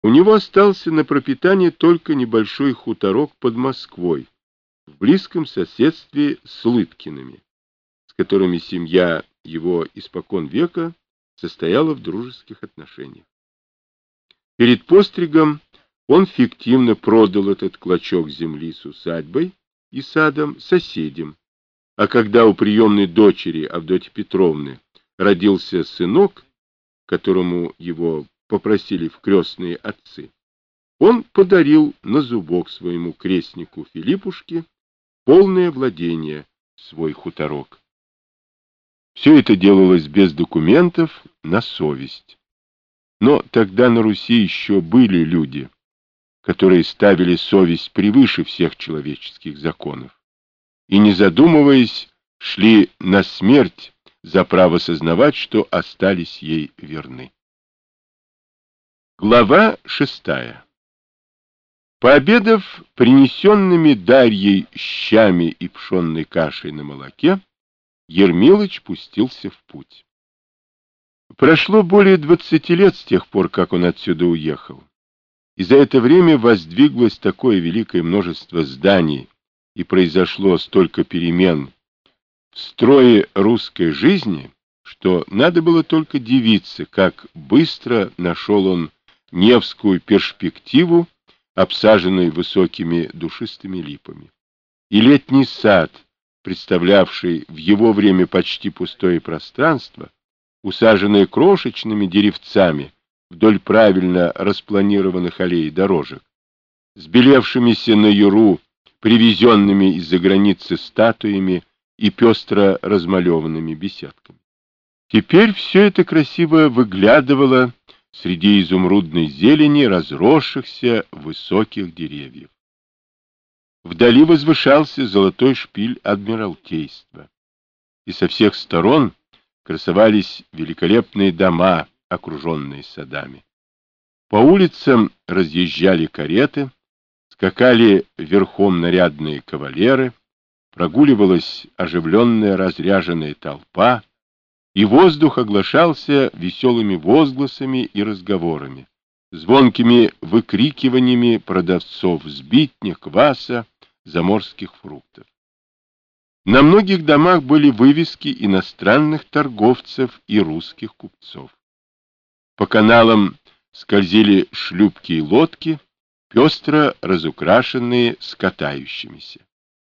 У него остался на пропитание только небольшой хуторок под Москвой, в близком соседстве с Лыткиными, с которыми семья его испокон века состояла в дружеских отношениях. Перед постригом он фиктивно продал этот клочок земли с усадьбой и садом соседям, а когда у приемной дочери Авдотьи Петровны родился сынок, которому его попросили в крестные отцы, он подарил на зубок своему крестнику Филиппушке полное владение, свой хуторок. Все это делалось без документов, на совесть. Но тогда на Руси еще были люди, которые ставили совесть превыше всех человеческих законов и, не задумываясь, шли на смерть за право сознавать, что остались ей верны. Глава 6. Пообедав принесенными Дарьей щами и пшенной кашей на молоке, Ермилыч пустился в путь. Прошло более 20 лет с тех пор, как он отсюда уехал, и за это время воздвиглось такое великое множество зданий и произошло столько перемен в строе русской жизни, что надо было только дивиться, как быстро нашел он Невскую перспективу, обсаженную высокими душистыми липами, и летний сад, представлявший в его время почти пустое пространство, усаженное крошечными деревцами вдоль правильно распланированных аллей дорожек, с белевшимися на юру привезенными из-за границы статуями и пестро размалеванными беседками. Теперь все это красиво выглядывало среди изумрудной зелени разросшихся высоких деревьев. Вдали возвышался золотой шпиль Адмиралтейства, и со всех сторон красовались великолепные дома, окруженные садами. По улицам разъезжали кареты, скакали верхом нарядные кавалеры, прогуливалась оживленная разряженная толпа, и воздух оглашался веселыми возгласами и разговорами, звонкими выкрикиваниями продавцов сбитня, кваса, заморских фруктов. На многих домах были вывески иностранных торговцев и русских купцов. По каналам скользили шлюпки и лодки, пестро разукрашенные скатающимися.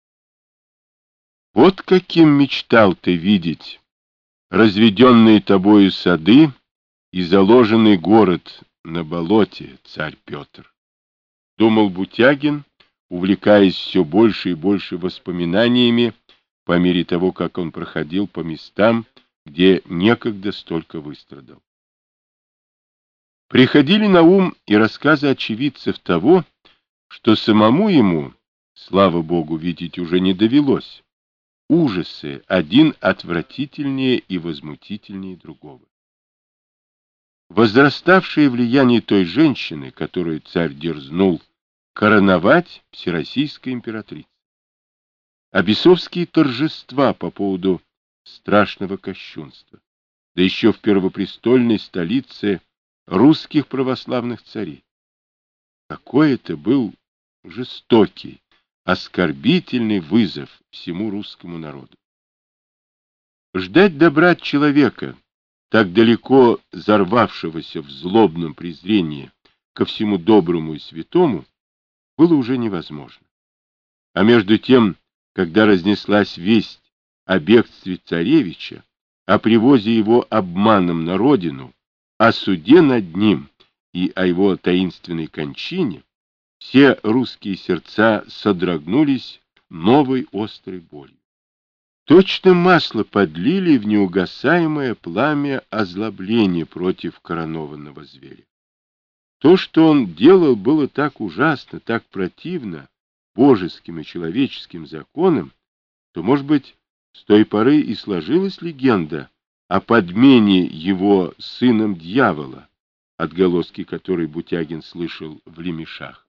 Вот каким мечтал ты видеть разведенные тобою сады и заложенный город на болоте, царь Петр, думал Бутягин, увлекаясь все больше и больше воспоминаниями по мере того, как он проходил по местам, где некогда столько выстрадал. Приходили на ум и рассказы очевидцев того, что самому ему, слава Богу, видеть уже не довелось. Ужасы, один отвратительнее и возмутительнее другого. Возраставшее влияние той женщины, которую царь дерзнул короновать всероссийской императрицей. А бесовские торжества по поводу страшного кощунства, да еще в первопрестольной столице русских православных царей. Какой это был жестокий, оскорбительный вызов всему русскому народу. Ждать добра от человека, так далеко зарвавшегося в злобном презрении ко всему доброму и святому, было уже невозможно. А между тем, когда разнеслась весть о бегстве царевича, о привозе его обманом на родину, о суде над ним и о его таинственной кончине, все русские сердца содрогнулись новой острой болью. Точно масло подлили в неугасаемое пламя озлобления против коронованного зверя. То, что он делал, было так ужасно, так противно божеским и человеческим законам, то, может быть, с той поры и сложилась легенда о подмене его сыном дьявола, отголоски которой Бутягин слышал в Лемешах.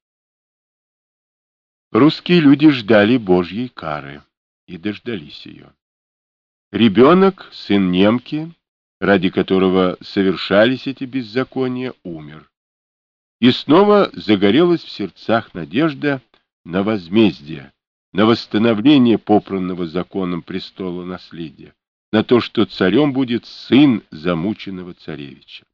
Русские люди ждали Божьей кары и дождались ее. Ребенок, сын немки, ради которого совершались эти беззакония, умер. И снова загорелась в сердцах надежда на возмездие, на восстановление попранного законом престола наследия, на то, что царем будет сын замученного царевича.